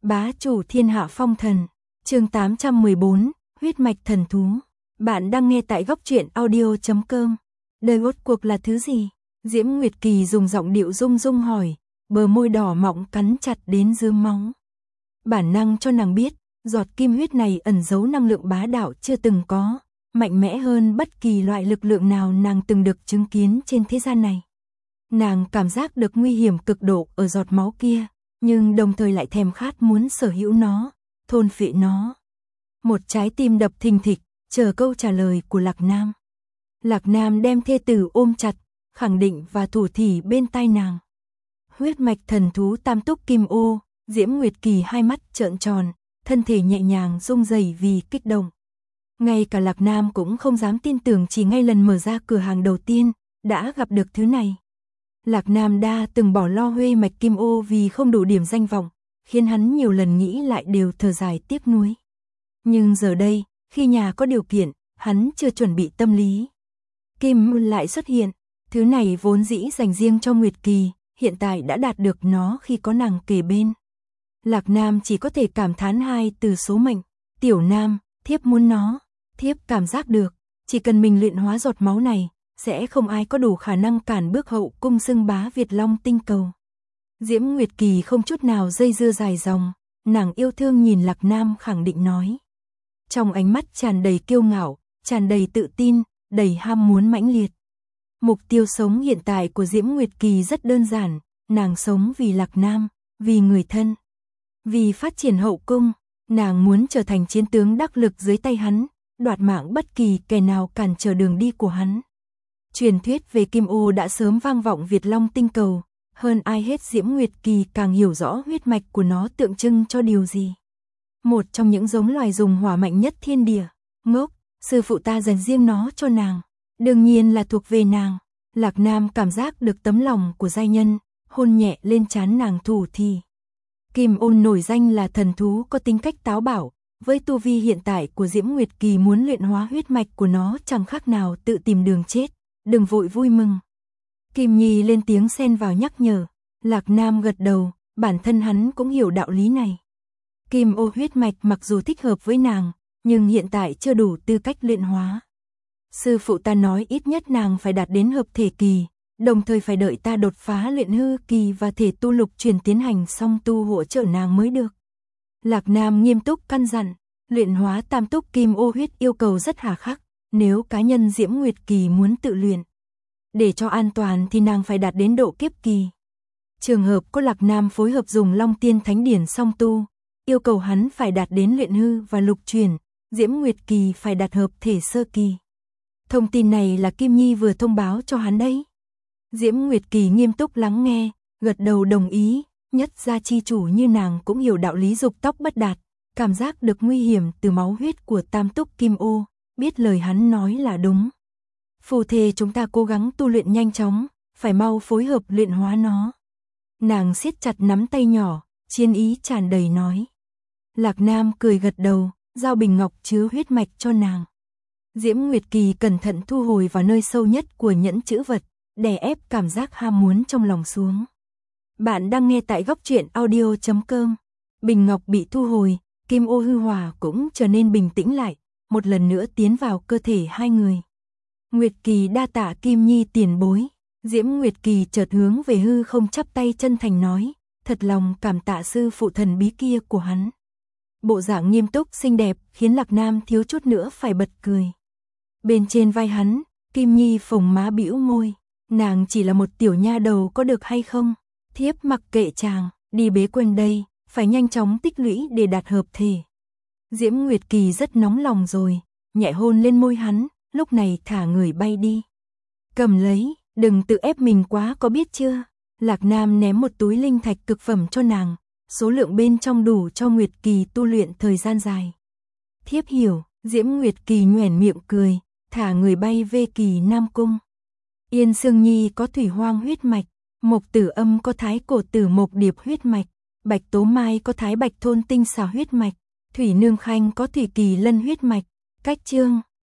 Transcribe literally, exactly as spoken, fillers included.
Bá chủ thiên hạ phong thần, chương tám trăm mười bốn, huyết mạch thần thú. Bạn đang nghe tại góc truyện audio chấm com. Đời rốt cuộc là thứ gì? Diễm Nguyệt Kỳ dùng giọng điệu rung rung hỏi, bờ môi đỏ mọng cắn chặt đến rơm máu. Bản năng cho nàng biết, giọt kim huyết này ẩn giấu năng lượng bá đạo chưa từng có, mạnh mẽ hơn bất kỳ loại lực lượng nào nàng từng được chứng kiến trên thế gian này. Nàng cảm giác được nguy hiểm cực độ ở giọt máu kia, nhưng đồng thời lại thèm khát muốn sở hữu nó, thôn phệ nó. Một trái tim đập thình thịch, chờ câu trả lời của Lạc Nam. Lạc Nam đem thê tử ôm chặt, khẳng định và thủ thỉ bên tai nàng. Huyết mạch thần thú tam túc kim ô, Diễm Nguyệt Kỳ hai mắt trợn tròn, thân thể nhẹ nhàng rung rẩy vì kích động. Ngay cả Lạc Nam cũng không dám tin tưởng chỉ ngay lần mở ra cửa hàng đầu tiên, đã gặp được thứ này. Lạc Nam đã từng bỏ lo huê mạch kim ô vì không đủ điểm danh vọng, khiến hắn nhiều lần nghĩ lại đều thở dài tiếc nuối. Nhưng giờ đây, khi nhà có điều kiện, hắn chưa chuẩn bị tâm lý. Kim Môn lại xuất hiện, thứ này vốn dĩ dành riêng cho Nguyệt Kỳ, hiện tại đã đạt được nó khi có nàng kề bên. Lạc Nam chỉ có thể cảm thán hai từ số mệnh, tiểu Nam, thiếp muốn nó, thiếp cảm giác được, chỉ cần mình luyện hóa giọt máu này, sẽ không ai có đủ khả năng cản bước hậu cung xưng bá Việt Long tinh cầu. Diễm Nguyệt Kỳ không chút nào dây dưa dài dòng, nàng yêu thương nhìn Lạc Nam khẳng định nói. Trong ánh mắt tràn đầy kiêu ngạo, tràn đầy tự tin, đầy ham muốn mãnh liệt. Mục tiêu sống hiện tại của Diễm Nguyệt Kỳ rất đơn giản, nàng sống vì Lạc Nam, vì người thân. Vì phát triển hậu cung, nàng muốn trở thành chiến tướng đắc lực dưới tay hắn, đoạt mạng bất kỳ kẻ nào cản trở đường đi của hắn. Truyền thuyết về Kim Ô đã sớm vang vọng Việt Long tinh cầu, hơn ai hết Diễm Nguyệt Kỳ càng hiểu rõ huyết mạch của nó tượng trưng cho điều gì. Một trong những giống loài dùng hỏa mạnh nhất thiên địa, ngốc, sư phụ ta dành riêng nó cho nàng, đương nhiên là thuộc về nàng. Lạc Nam cảm giác được tấm lòng của giai nhân, hôn nhẹ lên trán nàng thủ thì. Kim Ôn nổi danh là thần thú có tính cách táo bạo, với tu vi hiện tại của Diễm Nguyệt Kỳ muốn luyện hóa huyết mạch của nó chẳng khác nào tự tìm đường chết, đừng vội vui mừng. Kim Nhi lên tiếng xen vào nhắc nhở, Lạc Nam gật đầu, bản thân hắn cũng hiểu đạo lý này. Kim Ô huyết mạch mặc dù thích hợp với nàng, nhưng hiện tại chưa đủ tư cách luyện hóa. Sư phụ ta nói ít nhất nàng phải đạt đến hợp thể kỳ, đồng thời phải đợi ta đột phá luyện hư kỳ và thể tu lục truyền tiến hành song tu hỗ trợ nàng mới được. Lạc Nam nghiêm túc căn dặn, luyện hóa tam túc kim ô huyết yêu cầu rất hà khắc, nếu cá nhân Diễm Nguyệt Kỳ muốn tự luyện. Để cho an toàn thì nàng phải đạt đến độ kiếp kỳ. Trường hợp có Lạc Nam phối hợp dùng Long Tiên Thánh Điển song tu, yêu cầu hắn phải đạt đến luyện hư và lục truyền, Diễm Nguyệt Kỳ phải đạt hợp thể sơ kỳ. Thông tin này là Kim Nhi vừa thông báo cho hắn đấy. Diễm Nguyệt Kỳ nghiêm túc lắng nghe, gật đầu đồng ý, nhất gia chi chủ như nàng cũng hiểu đạo lý dục tốc bất đạt, cảm giác được nguy hiểm từ máu huyết của tam túc kim ô, biết lời hắn nói là đúng. Phù thề chúng ta cố gắng tu luyện nhanh chóng, phải mau phối hợp luyện hóa nó. Nàng siết chặt nắm tay nhỏ, chiến ý tràn đầy nói. Lạc Nam cười gật đầu, giao bình ngọc chứa huyết mạch cho nàng. Diễm Nguyệt Kỳ cẩn thận thu hồi vào nơi sâu nhất của nhẫn chữ vật, đè ép cảm giác ham muốn trong lòng xuống. Bạn đang nghe tại góc truyện audio chấm com. Bình ngọc bị thu hồi, kim ô hư hỏa cũng trở nên bình tĩnh lại, một lần nữa tiến vào cơ thể hai người. Nguyệt Kỳ đa tạ Kim Nhi tiền bối. Diễm Nguyệt Kỳ chợt hướng về hư không chắp tay chân thành nói, thật lòng cảm tạ sư phụ thần bí kia của hắn. Bộ dạng nghiêm túc xinh đẹp khiến Lạc Nam thiếu chút nữa phải bật cười. Bên trên vai hắn, Kim Nhi phồng má bĩu môi, nàng chỉ là một tiểu nha đầu có được hay không? Thiếp mặc kệ chàng, đi bế quan đây, phải nhanh chóng tích lũy để đạt hợp thể. Diễm Nguyệt Kỳ rất nóng lòng rồi, nhẹ hôn lên môi hắn, lúc này thả người bay đi. Cầm lấy, đừng tự ép mình quá có biết chưa? Lạc Nam ném một túi linh thạch cực phẩm cho nàng, số lượng bên trong đủ cho Nguyệt Kỳ tu luyện thời gian dài. Thiếp hiểu, Diễm Nguyệt Kỳ nhoẻn miệng cười, thả người bay về Kỳ Nam Cung. Yên Sương Nhi có thủy hoang huyết mạch, Mộc Tử Âm có thái cổ tử mộc điệp huyết mạch, Bạch Tố Mai có thái bạch thôn tinh xà huyết mạch, Thủy Nương Khanh có thủy kỳ lân huyết mạch. Cách chương